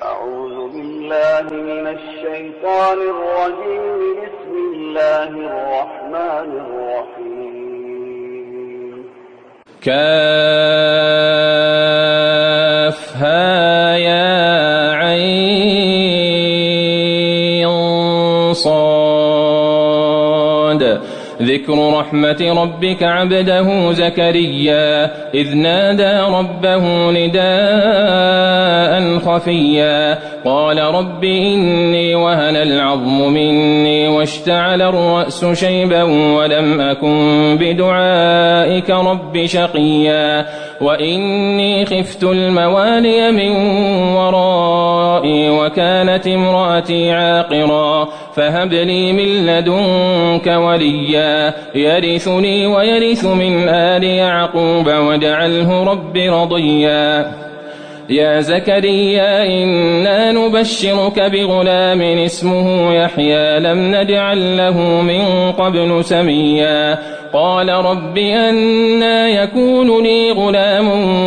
أعوذ بالله من الشيطان الرجيم. بسم الله الرحمن الرحيم. كافها يا عين صاد. ذكر رحمة ربك عبده زكريا إذ نادى ربه نداء خفيا قال رب إني وهن العظم مني واشتعل الرأس شيبا ولم أكن بدعائك رب شقيا وإني خفت الموالي من ورائي وكانت امرأتي عاقرا فهب لي من لدنك وليا يرثني ويرث من آل يعقوب واجعله رب رضيا. يا زكريا إنا نبشرك بغلام اسمه يحيى لم نجعل له من قبل سميا قال رب أنى يكون لي غلام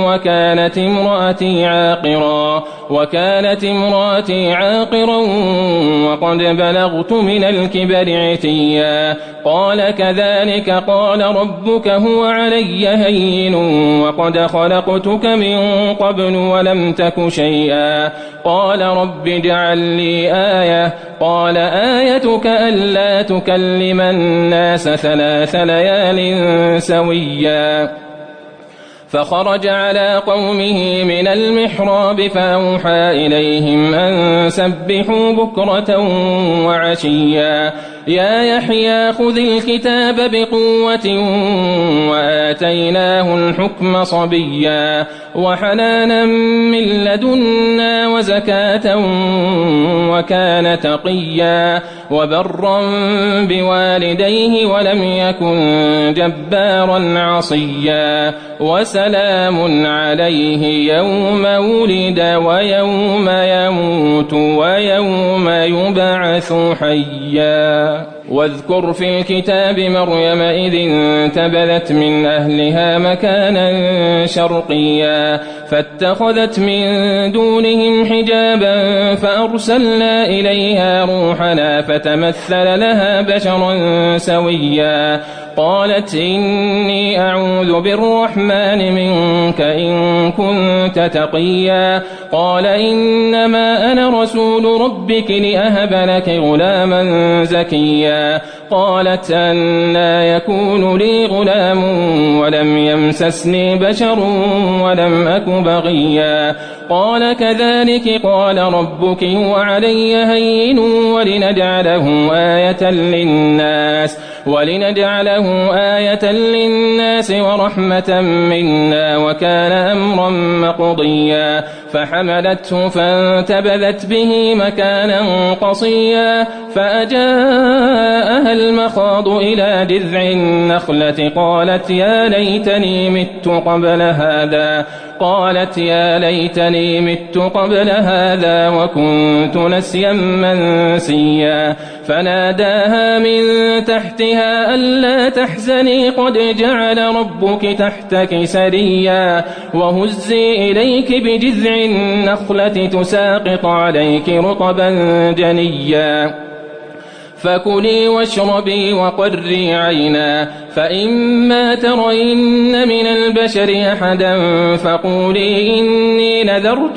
وكانت امرأتي عاقرا وقد بلغت من الكبر عتيا قال كذلك قال ربك هو علي هين وقد خلقتك من قبل ولم تك شيئا قال رب اجعل لي آية قال آيتك ألا تكلم الناس 3 ليال سويا فخرج على قومه من المحراب فأوحى إليهم أن سبحوا بكرة وعشيا يا يحيى خذ الكتاب بقوة وآتيناه الحكم صبيا وحنانا من لدنا وزكاة وكان تقيا وبرا بوالديه ولم يكن جبارا عصيا وسلام عليه يوم ولد ويوم يموت ويوم يبعث حيا. واذكر في الكتاب مريم إذ انتبذت من أهلها مكانا شرقيا فاتخذت من دونهم حجابا فأرسلنا إليها روحنا فتمثل لها بشرا سويا قالت إني أعوذ بالرحمن منك إن كنت تقيا قال إنما أنا رسول ربك لأهب لك غلاما زكيا قالت أنى يكون لي غلام ولم يمسسني بشر ولم أك بغيا قال كذلك قال ربك وعلي هين ولنجعله آية للناس ورحمة منا وكان أمرا مقضيا فحملته فانتبذت به مكانا قصيا فأجاءها المخاض إلى جذع النخلة قالت يا ليتني مت قبل هذا وكنت نسيا منسيا فناداها من تحتها ألا تحزني قد جعل ربك تحتك سريا وهزي إليك بجذع النخلة تساقط عليك رطبا جنيا فكلي واشربي وقري عينا فإما ترين من البشر أحدا فقولي إني نذرت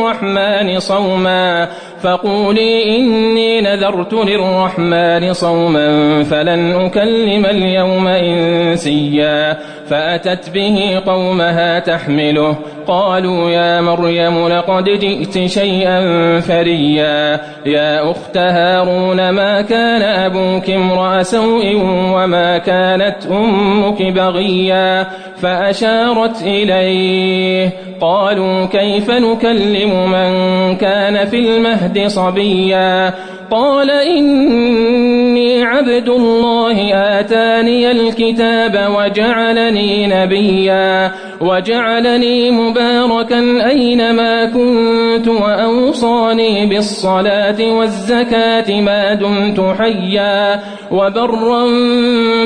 للرحمن صوما فلن أكلم اليوم إنسيا فأتت به قومها تحمله قالوا يا مريم لقد جئت شيئا فريا يا أخت هارون ما كان أبوك امرأ سوء وما كانت أمك بغيا فأشارت إليه قالوا كيف نكلم من كان في المهد صبيا قال إني عبد الله آتاني الكتاب وجعلني نبيا وجعلني مباركا أينما كنت وأوصاني بالصلاة والزكاة ما دمت حيا وبرا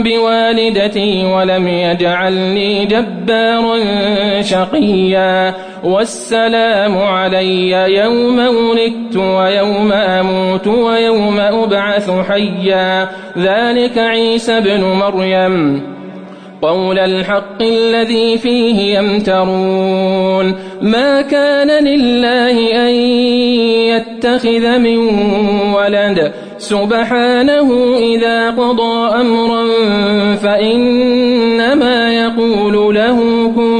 بوالدتي ولم يجعلني جبارا شقيا والسلام علي يوم ولدت ويوم أموت ويوم أبعث حيا ذلك عيسى بن مريم قول الحق الذي فيه يمترون ما كان لله أن يتخذ من ولد سبحانه إذا قضى أمرا فإنما يقول له كن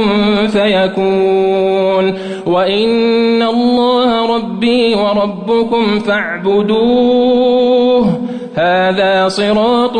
فيكون وإن الله ربي وربكم فاعبدوه هذا صراط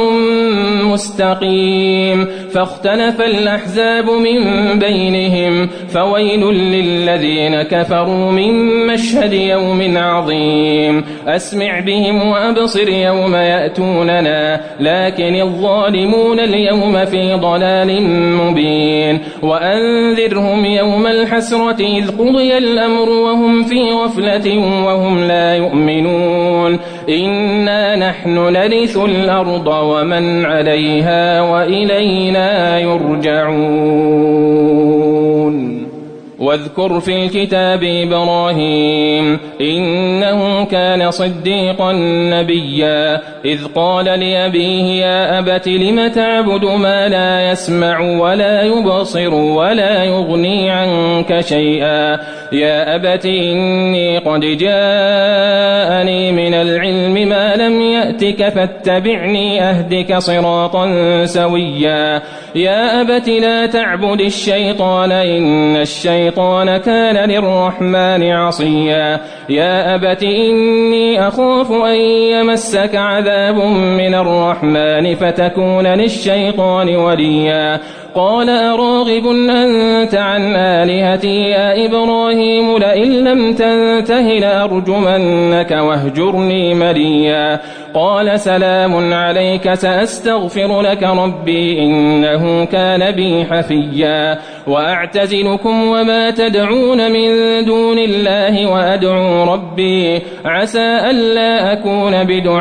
مستقيم فاختلف الأحزاب من بينهم فويل للذين كفروا من مشهد يوم عظيم أسمع بهم وأبصر يوم يأتوننا لكن الظالمون اليوم في ضلال مبين وأنذرهم يوم الحسرة إذ قضي الأمر وهم في غفلة وهم لا يؤمنون إنا نحن نرث الأرض ومن عليها وإلينا يرجعون واذكر في الكتاب إبراهيم إنه كان صديقا نبيا إذ قال لأبيه يا أبت لم تعبد ما لا يسمع ولا يبصر ولا يغني عنك شيئا يا أبت إني قد جاءني من العلم ما لم يأتك فاتبعني أهدك صراطا سويا يا أبت لا تعبد الشيطان إن الشيطان كان للرحمن عصيا يا أبت إني أخاف أن يمسك عذاب من الرحمن فتكون للشيطان وليا قال أراغب أنت عن آلهتي يا إبراهيم لئن لم تنته لأرجمنك واهجرني مليا قال سلام عليك سأستغفر لك ربي إنه كان بي حفيا وأعتزلكم وما تدعون من دون الله وأدعو ربي عسى ألا أكون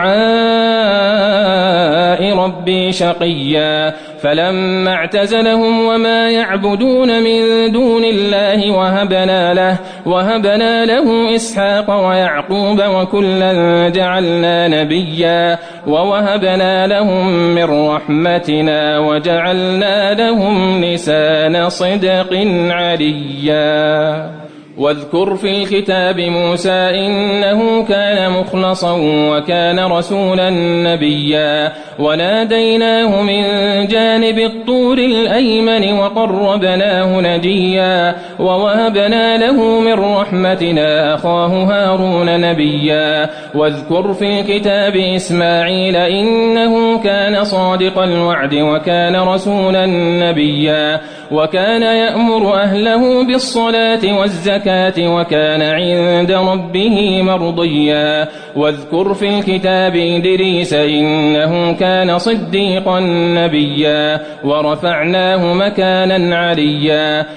بدعاء ربي شقيا فلما اعتزلهم وما يعبدون من دون الله وهبنا له إسحاق ويعقوب وكلا جعلنا نبيا ووهبنا لهم من رحمتنا وجعلنا لهم لسان صدق عليا واذكر في الكتاب موسى إنه كان مخلصا وكان رسولا نبيا وناديناه من جانب الطور الأيمن وقربناه نجيا ووهبنا له من رحمتنا أخاه هارون نبيا واذكر في الكتاب إسماعيل إنه كان صادق الوعد وكان رسولا نبيا وكان يأمر أهله بالصلاة والزكاة وكان عند ربه مرضيا واذكر في الكتاب إدريس إنه كان صديقا نبيا ورفعناه مكانا عليا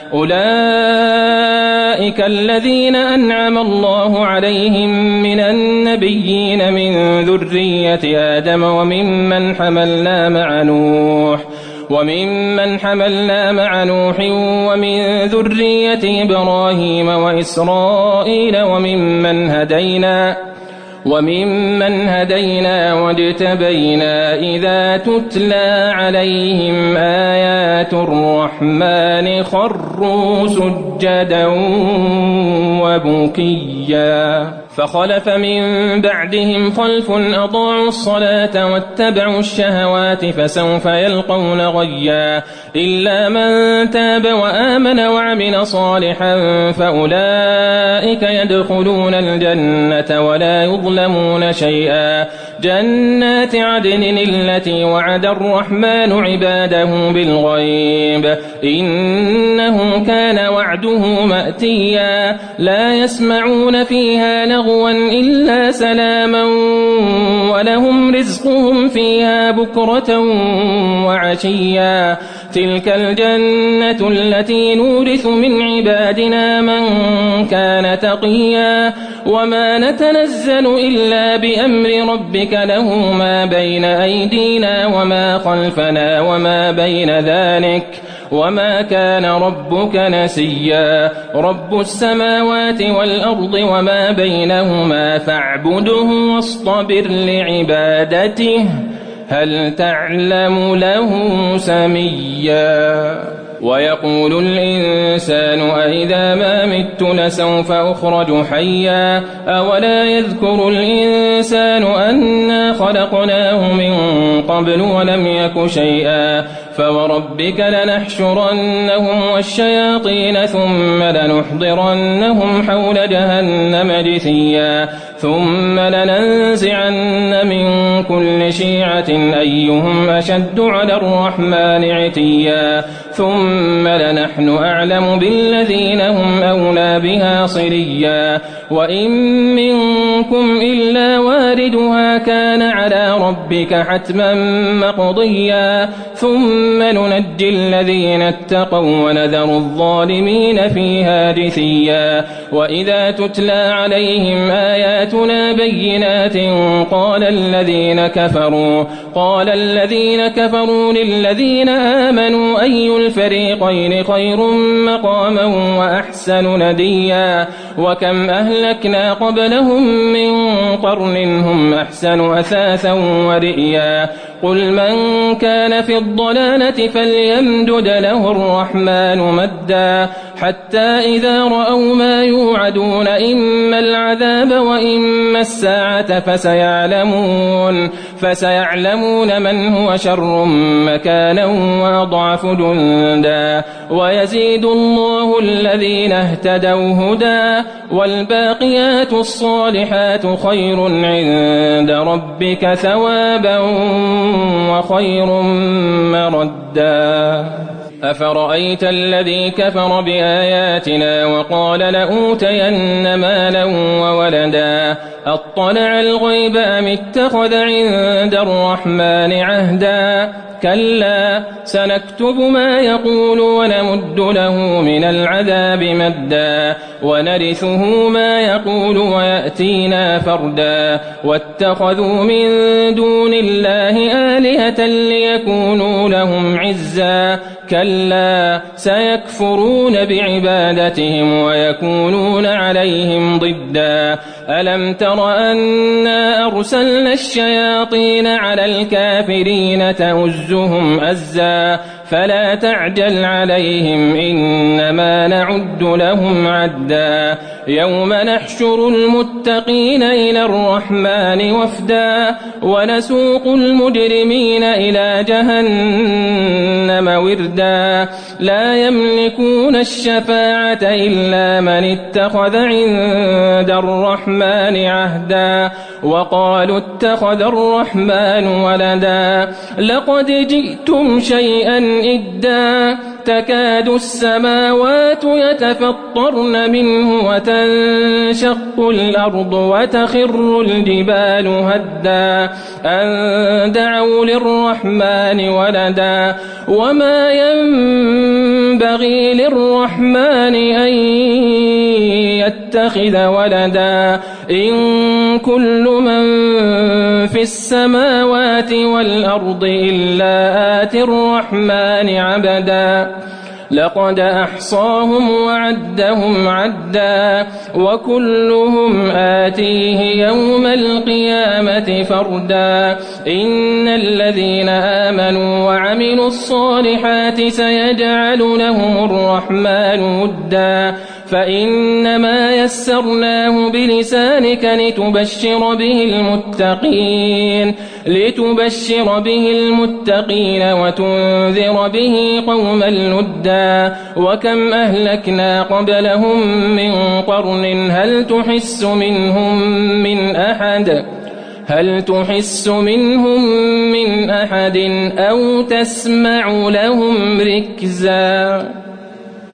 أولئك الذين أنعم الله عليهم من النبيين من ذرية آدم وممن حملنا مع نوح ومن ذرية إبراهيم وإسرائيل وممن هدينا واجتبينا إذا تتلى عليهم آيات الرحمن خروا سجدا وبكيا فخلف من بعدهم خلف أضاعوا الصلاة واتبعوا الشهوات فسوف يلقون غيا إلا من تاب وآمن وعمل صالحا فأولئك يدخلون الجنة ولا يظلمون شيئا جنات عدن التي وعد الرحمن عباده بالغيب إنه كان وعده مأتيا لا يسمعون فيها لغوا إلا سلاما ولهم رزقهم فيها بكرة وعشيا تلك الجنة التي نورث من عبادنا من كان تقيا وما نتنزل إلا بأمر ربك له ما بين أيدينا وما خلفنا وما بين ذلك وما كان ربك نسيا رب السماوات والأرض وما بينهما فاعبده واصطبر لعبادته هل تعلم له سميا ويقول الإنسان أإذا ما مت لسوف أخرج حيا أولا يذكر الإنسان أنا خلقناه من قبل ولم يك شيئا فوربك لنحشرنهم والشياطين ثم لنحضرنهم حول جهنم جثيا ثم لننزعن من كل شيعة أيهم أشد على الرحمن عتيا ثم لنحن أعلم بالذين هم أولى بها صليا وإن منكم إلا واردها كان على ربك حتما مقضيا ثم ننجي الذين اتقوا ونذر الظالمين فيها جثيا وإذا تتلى عليهم آياتنا بينات قال الذين كفروا للذين آمنوا أي الفريقين خير مقاما وأحسن نديا وكم أهلكنا قبلهم من قرن هم أحسن أثاثا ورئيا قل من كان في الضلالة فليمدد له الرحمن مدا حتى إذا رأوا ما يوعدون إما العذاب وإما الساعة فسيعلمون من هو شر مكانا وأضعف جندا ويزيد الله الذين اهتدوا هدى والباقيات الصالحات خير عند ربك ثوابا وخير مردا أفرأيت الذي كفر بآياتنا وقال لأوتين مالا وولدا أطلع الغيب أم اتخذ عند الرحمن عهدا كلا سنكتب ما يقول ونمد له من العذاب مدا ونرثه ما يقول ويأتينا فردا واتخذوا من دون الله آلهة ليكونوا لهم عزا كلا سيكفرون بعبادتهم ويكونون عليهم ضدا ألم تر أنا أرسلنا الشياطين على الكافرين تؤزهم أزا فلا تعجل عليهم إنما نعد لهم عدا يوم نحشر المتقين إلى الرحمن وفدا ونسوق المجرمين إلى جهنم وردا لا يملكون الشفاعة إلا من اتخذ عند الرحمن عهدا وقالوا اتخذ الرحمن ولدا لقد جئتم شيئا إدا تكاد السماوات يتفطرن منه وتنشق الأرض وتخر الجبال هدا أن دعوا للرحمن ولدا وما ينبغي للرحمن أن يتخذ ولدا إن كل من في السماوات والأرض إلا آتي الرحمن عبدا لقد أحصاهم وعدهم عدا وكلهم آتيه يوم القيامة فردا إن الذين آمنوا وعملوا الصالحات سيجعل لهم الرحمن ودا فإنما يسرناه بلسانك لتبشر به المتقين وتنذر به قوما لدا وكم أهلكنا قبلهم من قرن هل تحس منهم من أحد أو تسمع لهم ركزا